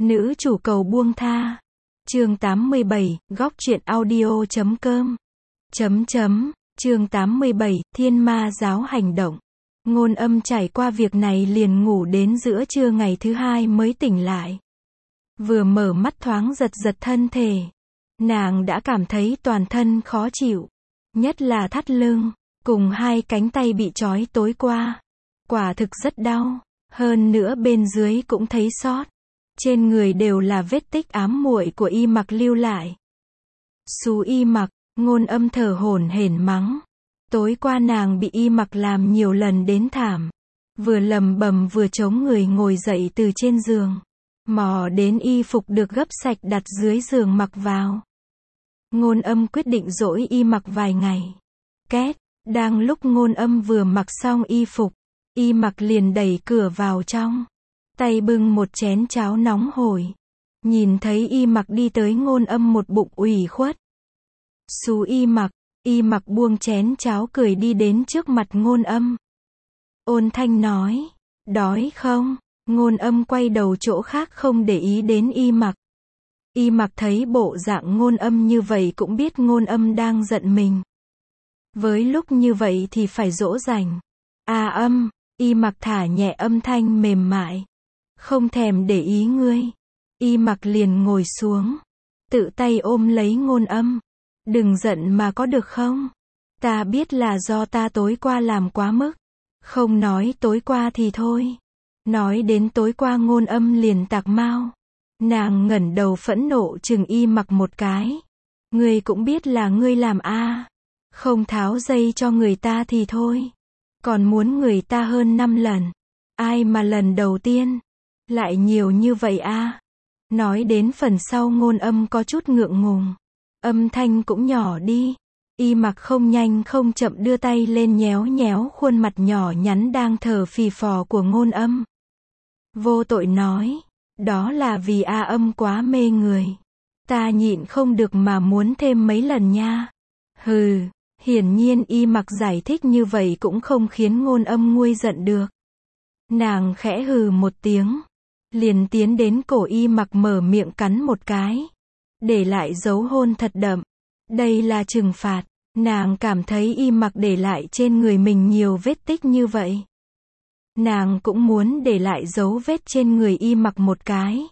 Nữ chủ cầu buông tha. Chương 87, góc truyện audio.com. Chương 87, Thiên Ma giáo hành động. Ngôn Âm trải qua việc này liền ngủ đến giữa trưa ngày thứ hai mới tỉnh lại. Vừa mở mắt thoáng giật giật thân thể. Nàng đã cảm thấy toàn thân khó chịu. Nhất là thắt lưng, cùng hai cánh tay bị trói tối qua. Quả thực rất đau. Hơn nữa bên dưới cũng thấy xót. Trên người đều là vết tích ám muội của Y Mặc lưu lại. Xú Y Mặc, Ngôn Âm thở hổn hển mắng. Tối qua nàng bị Y Mặc làm nhiều lần đến thảm. Vừa lầm bầm vừa chống người ngồi dậy từ trên giường. Mò đến y phục được gấp sạch đặt dưới giường mặc vào. Ngôn Âm quyết định dỗi Y Mặc vài ngày. Két, đang lúc Ngôn Âm vừa mặc xong y phục, Y Mặc liền đẩy cửa vào trong. Tay bưng một chén cháo nóng hổi. Nhìn thấy Y Mặc đi tới, Ngôn Âm một bụng ủy khuất. Xú Y Mặc buông chén cháo cười đi đến trước mặt Ngôn Âm. Ôn thanh nói, đói không? Ngôn Âm quay đầu chỗ khác không để ý đến Y Mặc. Y Mặc thấy bộ dạng Ngôn Âm như vậy cũng biết Ngôn Âm đang giận mình. Với lúc như vậy thì phải dỗ dành. Y Mặc thả nhẹ âm thanh mềm mại. Không thèm để ý ngươi. Y Mặc liền ngồi xuống. Tự tay ôm lấy Ngôn Âm. Đừng giận mà có được không? Ta biết là do ta tối qua làm quá mức. Không nói tối qua thì thôi. Nói đến tối qua Ngôn Âm liền tạc mau. Nàng ngẩng đầu phẫn nộ chừng Y Mặc một cái. Ngươi cũng biết là ngươi làm a. Không tháo dây cho người ta thì thôi. Còn muốn người ta hơn 5 lần. Ai mà lần đầu tiên lại nhiều như vậy a? Nói đến phần sau Ngôn Âm có chút ngượng ngùng. Âm thanh cũng nhỏ đi. Y Mặc không nhanh không chậm đưa tay lên nhéo nhéo khuôn mặt nhỏ nhắn đang thở phì phò của Ngôn Âm. Vô tội nói, đó là vì Âm quá mê người. Ta nhịn không được mà muốn thêm mấy lần nha. Hừ, hiển nhiên Y Mặc giải thích như vậy cũng không khiến Ngôn Âm nguôi giận được. Nàng khẽ hừ một tiếng, liền tiến đến cổ Y Mặc mở miệng cắn một cái. Để lại dấu hôn thật đậm. Đây là trừng phạt. Nàng cảm thấy Y Mặc để lại trên người mình nhiều vết tích như vậy. Nàng cũng muốn để lại dấu vết trên người Y Mặc một cái.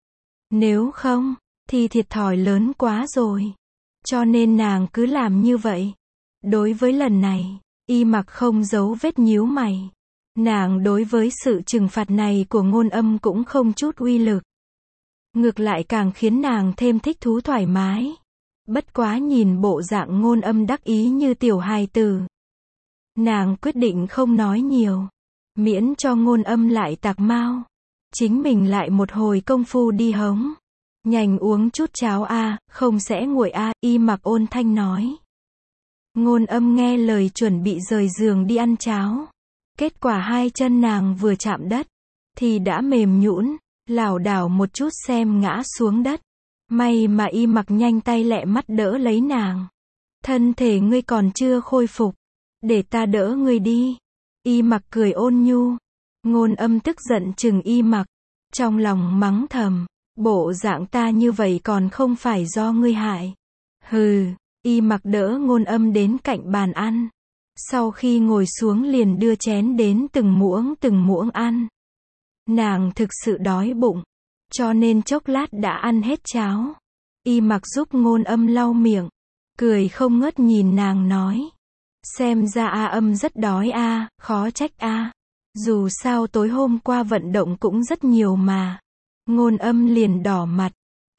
Nếu không, thì thiệt thòi lớn quá rồi. Cho nên nàng cứ làm như vậy. Đối với lần này, Y Mặc không giấu vết nhíu mày. Nàng đối với sự trừng phạt này của Ngôn Âm cũng không chút uy lực. Ngược lại càng khiến nàng thêm thích thú thoải mái. Bất quá nhìn bộ dạng Ngôn Âm đắc ý như tiểu hài tử. Nàng quyết định không nói nhiều. Miễn cho Ngôn Âm lại tạc mau. Chính mình lại một hồi công phu đi hống. Nhanh uống chút cháo không sẽ nguội Y Mặc ôn thanh nói. Ngôn Âm nghe lời chuẩn bị rời giường đi ăn cháo. Kết quả hai chân nàng vừa chạm đất thì đã mềm nhũn, lảo đảo một chút xem ngã xuống đất. May mà Y Mặc nhanh tay lẹ mắt đỡ lấy nàng. Thân thể ngươi còn chưa khôi phục, để ta đỡ ngươi đi. Y Mặc cười ôn nhu. Ngôn Âm tức giận chừng Y Mặc, trong lòng mắng thầm, bộ dạng ta như vậy còn không phải do ngươi hại. Hừ. Y Mặc đỡ Ngôn Âm đến cạnh bàn ăn. Sau khi ngồi xuống liền đưa chén đến từng muỗng ăn. Nàng thực sự đói bụng, cho nên chốc lát đã ăn hết cháo. Y Mặc giúp Ngôn Âm lau miệng, cười không ngớt nhìn nàng nói. Xem ra Âm rất đói khó trách Dù sao tối hôm qua vận động cũng rất nhiều mà. Ngôn Âm liền đỏ mặt.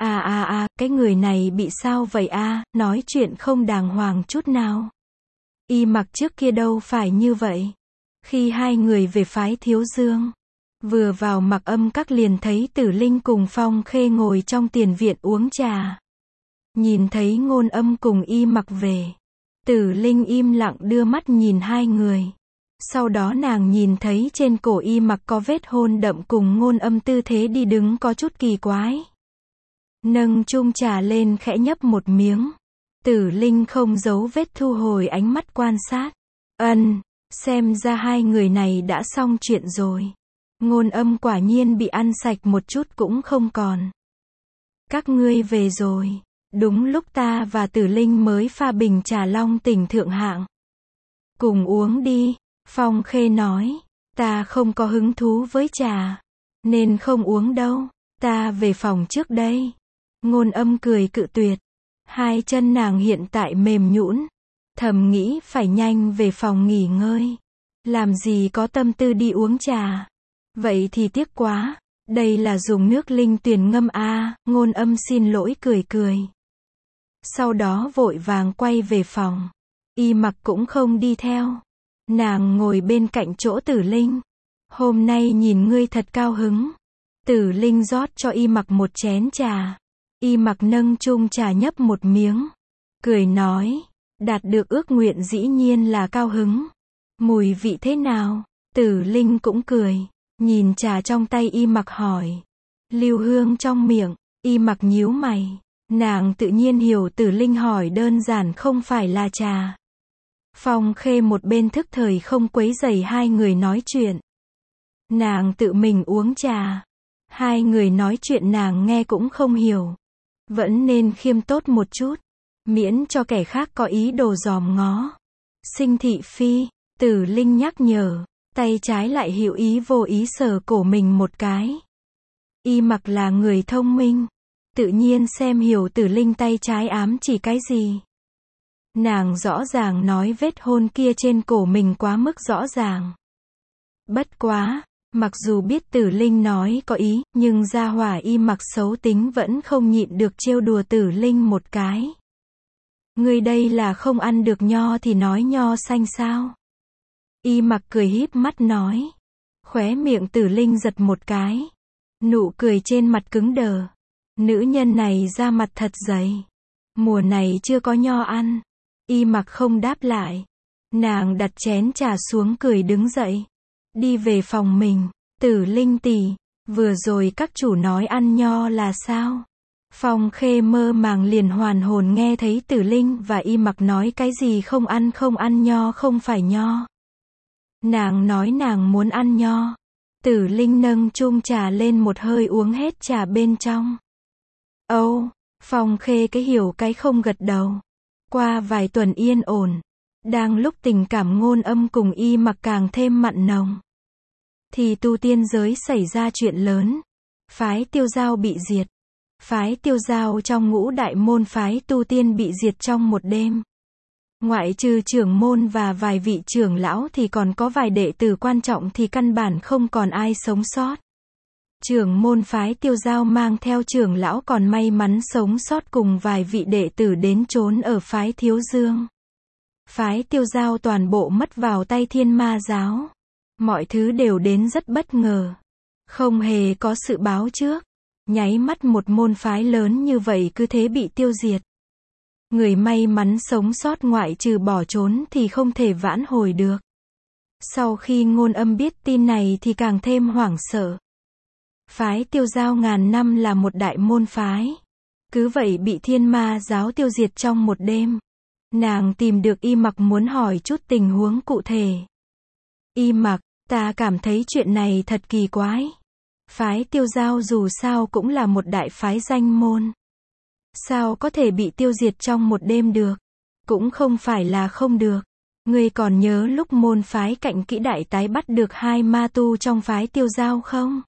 Cái người này bị sao vậy nói chuyện không đàng hoàng chút nào. Y Mặc trước kia đâu phải như vậy. Khi hai người về phái Thiếu Dương, vừa vào Mặc Âm các liền thấy Tử Linh cùng Phong Khê ngồi trong tiền viện uống trà. Nhìn thấy Ngôn Âm cùng Y Mặc về, Tử Linh im lặng đưa mắt nhìn hai người. Sau đó nàng nhìn thấy trên cổ Y Mặc có vết hôn đậm cùng Ngôn Âm tư thế đi đứng có chút kỳ quái. Nâng chung trà lên khẽ nhấp một miếng. Tử Linh không giấu vết thu hồi ánh mắt quan sát. Xem ra hai người này đã xong chuyện rồi. Ngôn Âm quả nhiên bị ăn sạch một chút cũng không còn. Các ngươi về rồi. Đúng lúc ta và Tử Linh mới pha bình trà long tỉnh thượng hạng. Cùng uống đi, Phong Khê nói. Ta không có hứng thú với trà, nên không uống đâu. Ta về phòng trước đây. Ngôn Âm cười cự tuyệt. Hai chân nàng hiện tại mềm nhũn, thầm nghĩ phải nhanh về phòng nghỉ ngơi. Làm gì có tâm tư đi uống trà. Vậy thì tiếc quá. Đây là dùng nước linh tuyền ngâm a. Ngôn Âm xin lỗi cười cười. Sau đó vội vàng quay về phòng. Y Mặc cũng không đi theo. Nàng ngồi bên cạnh chỗ Tử Linh. Hôm nay nhìn ngươi thật cao hứng. Tử Linh rót cho Y Mặc một chén trà. Y Mặc nâng chung trà nhấp một miếng. Cười nói. Đạt được ước nguyện dĩ nhiên là cao hứng. Mùi vị thế nào? Tử Linh cũng cười. Nhìn trà trong tay Y Mặc hỏi. Lưu hương trong miệng. Y Mặc nhíu mày. Nàng tự nhiên hiểu Tử Linh hỏi đơn giản không phải là trà. Phong Khê một bên thức thời không quấy rầy hai người nói chuyện. Nàng tự mình uống trà. Hai người nói chuyện nàng nghe cũng không hiểu. Vẫn nên khiêm tốt một chút. Miễn cho kẻ khác có ý đồ dòm ngó. Sinh thị phi, Tử Linh nhắc nhở. Tay trái lại hữu ý vô ý sờ cổ mình một cái. Y Mặc là người thông minh. Tự nhiên xem hiểu Tử Linh tay trái ám chỉ cái gì. Nàng rõ ràng nói vết hôn kia trên cổ mình quá mức rõ ràng. Bất quá, mặc dù biết Tử Linh nói có ý, nhưng gia hỏa Y Mặc xấu tính vẫn không nhịn được trêu đùa Tử Linh một cái. Ngươi đây là không ăn được nho thì nói nho xanh sao? Y Mặc cười híp mắt nói. Khóe miệng Tử Linh giật một cái. Nụ cười trên mặt cứng đờ. Nữ nhân này da mặt thật dày. Mùa này chưa có nho ăn. Y Mặc không đáp lại. Nàng đặt chén trà xuống cười đứng dậy. Đi về phòng mình. Tử Linh tỷ, vừa rồi các chủ nói ăn nho là sao? Phong Khê mơ màng liền hoàn hồn nghe thấy Tử Linh và Y Mặc nói cái gì không ăn nho không phải nho. Nàng nói nàng muốn ăn nho. Tử Linh nâng chung trà lên một hơi uống hết trà bên trong. Âu, Phong Khê cái hiểu cái không gật đầu. Qua vài tuần yên ổn. Đang lúc tình cảm Ngôn Âm cùng Y Mặc càng thêm mặn nồng. Thì tu tiên giới xảy ra chuyện lớn. Phái Tiêu Giao bị diệt. Phái Tiêu Giao trong ngũ đại môn phái tu tiên bị diệt trong một đêm. Ngoại trừ trưởng môn và vài vị trưởng lão thì còn có vài đệ tử quan trọng thì căn bản không còn ai sống sót. Trưởng môn phái Tiêu Giao mang theo trưởng lão còn may mắn sống sót cùng vài vị đệ tử đến trốn ở phái Thiếu Dương. Phái Tiêu Giao toàn bộ mất vào tay Thiên Ma giáo. Mọi thứ đều đến rất bất ngờ. Không hề có sự báo trước. Nháy mắt một môn phái lớn như vậy cứ thế bị tiêu diệt. Người may mắn sống sót ngoại trừ bỏ trốn thì không thể vãn hồi được. Sau khi Ngôn Âm biết tin này thì càng thêm hoảng sợ. Phái Tiêu Giao ngàn năm là một đại môn phái. Cứ vậy bị Thiên Ma giáo tiêu diệt trong một đêm. Nàng tìm được Y Mặc muốn hỏi chút tình huống cụ thể. Y Mặc, ta cảm thấy chuyện này thật kỳ quái. Phái Tiêu Giao dù sao cũng là một đại phái danh môn. Sao có thể bị tiêu diệt trong một đêm được? Cũng không phải là không được. Ngươi còn nhớ lúc môn phái Cạnh Kỹ đại tái bắt được hai ma tu trong phái Tiêu Giao không?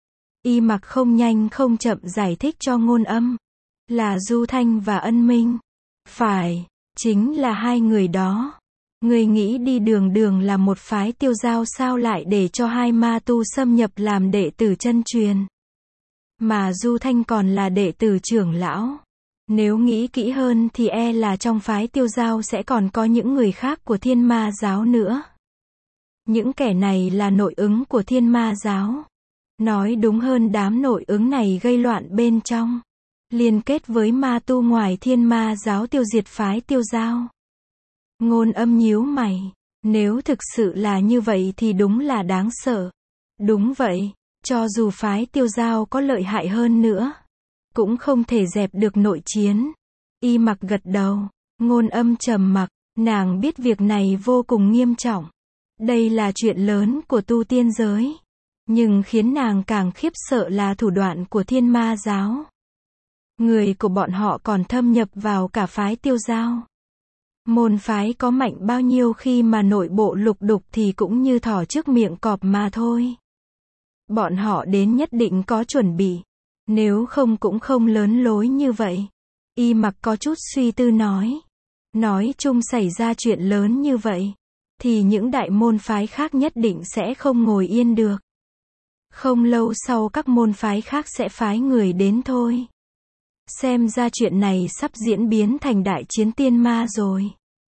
Y Mặc không nhanh không chậm giải thích cho Ngôn Âm. Là Du Thanh và Ân Minh. Phải, chính là hai người đó. Ngươi nghĩ đi đường đường là một phái Tiêu Giao sao lại để cho hai ma tu xâm nhập làm đệ tử chân truyền? Mà Du Thanh còn là đệ tử trưởng lão. Nếu nghĩ kỹ hơn thì e là trong phái Tiêu Giao sẽ còn có những người khác của Thiên Ma giáo nữa. Những kẻ này là nội ứng của Thiên Ma giáo. Nói đúng hơn đám nội ứng này gây loạn bên trong. Liên kết với ma tu ngoài Thiên Ma giáo tiêu diệt phái Tiêu Giao. Ngôn Âm nhíu mày. Nếu thực sự là như vậy thì đúng là đáng sợ. Đúng vậy, cho dù phái Tiêu Giao có lợi hại hơn nữa, cũng không thể dẹp được nội chiến. Y Mặc gật đầu. Ngôn Âm trầm mặc. Nàng biết việc này vô cùng nghiêm trọng. Đây là chuyện lớn của tu tiên giới. Nhưng khiến nàng càng khiếp sợ là thủ đoạn của Thiên Ma giáo. Người của bọn họ còn thâm nhập vào cả phái Tiêu Giao. Môn phái có mạnh bao nhiêu khi mà nội bộ lục đục thì cũng như thỏ trước miệng cọp mà thôi. Bọn họ đến nhất định có chuẩn bị. Nếu không cũng không lớn lối như vậy. Y Mặc có chút suy tư nói. Nói chung xảy ra chuyện lớn như vậy, thì những đại môn phái khác nhất định sẽ không ngồi yên được. Không lâu sau các môn phái khác sẽ phái người đến thôi. Xem ra chuyện này sắp diễn biến thành đại chiến tiên ma rồi.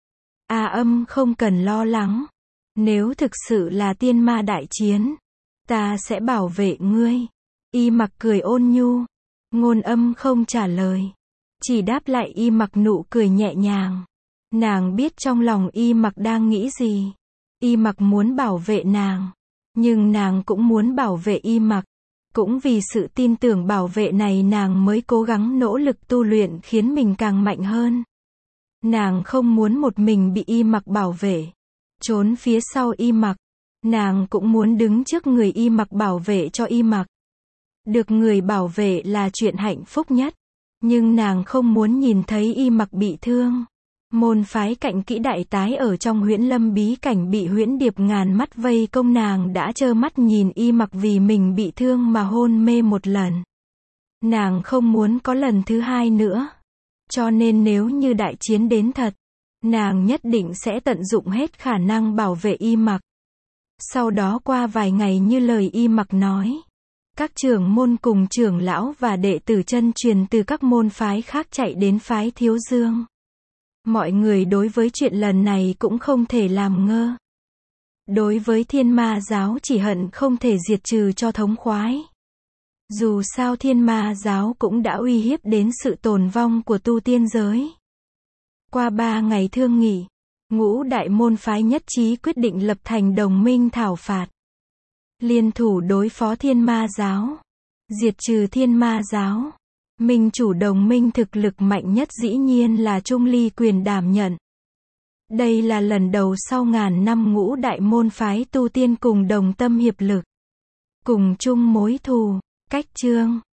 A Âm không cần lo lắng. Nếu thực sự là tiên ma đại chiến, ta sẽ bảo vệ ngươi. Y Mặc cười ôn nhu. Ngôn Âm không trả lời. Chỉ đáp lại Y Mặc nụ cười nhẹ nhàng. Nàng biết trong lòng Y Mặc đang nghĩ gì. Y Mặc muốn bảo vệ nàng. Nhưng nàng cũng muốn bảo vệ Y Mặc. Cũng vì sự tin tưởng bảo vệ này nàng mới cố gắng nỗ lực tu luyện khiến mình càng mạnh hơn. Nàng không muốn một mình bị Y Mặc bảo vệ. Trốn phía sau Y Mặc. Nàng cũng muốn đứng trước người Y Mặc bảo vệ cho Y Mặc. Được người bảo vệ là chuyện hạnh phúc nhất. Nhưng nàng không muốn nhìn thấy Y Mặc bị thương. Môn phái Cạnh Kỹ đại tái ở trong Huyễn Lâm bí cảnh bị Huyễn Điệp ngàn mắt vây công, nàng đã trơ mắt nhìn Y Mặc vì mình bị thương mà hôn mê một lần. Nàng không muốn có lần thứ hai nữa. Cho nên nếu như đại chiến đến thật, nàng nhất định sẽ tận dụng hết khả năng bảo vệ Y Mặc. Sau đó qua vài ngày như lời Y Mặc nói, các trưởng môn cùng trưởng lão và đệ tử chân truyền từ các môn phái khác chạy đến phái Thiếu Dương. Mọi người đối với chuyện lần này cũng không thể làm ngơ. Đối với Thiên Ma giáo chỉ hận không thể diệt trừ cho thống khoái. Dù sao Thiên Ma giáo cũng đã uy hiếp đến sự tồn vong của tu tiên giới. Qua 3 ngày thương nghị, ngũ đại môn phái nhất trí quyết định lập thành đồng minh thảo phạt. Liên thủ đối phó Thiên Ma giáo. Diệt trừ Thiên Ma giáo. Minh chủ đồng minh thực lực mạnh nhất dĩ nhiên là Trung Ly Quyền đảm nhận. Đây là lần đầu sau ngàn năm ngũ đại môn phái tu tiên cùng đồng tâm hiệp lực. Cùng chung mối thù. Cách chương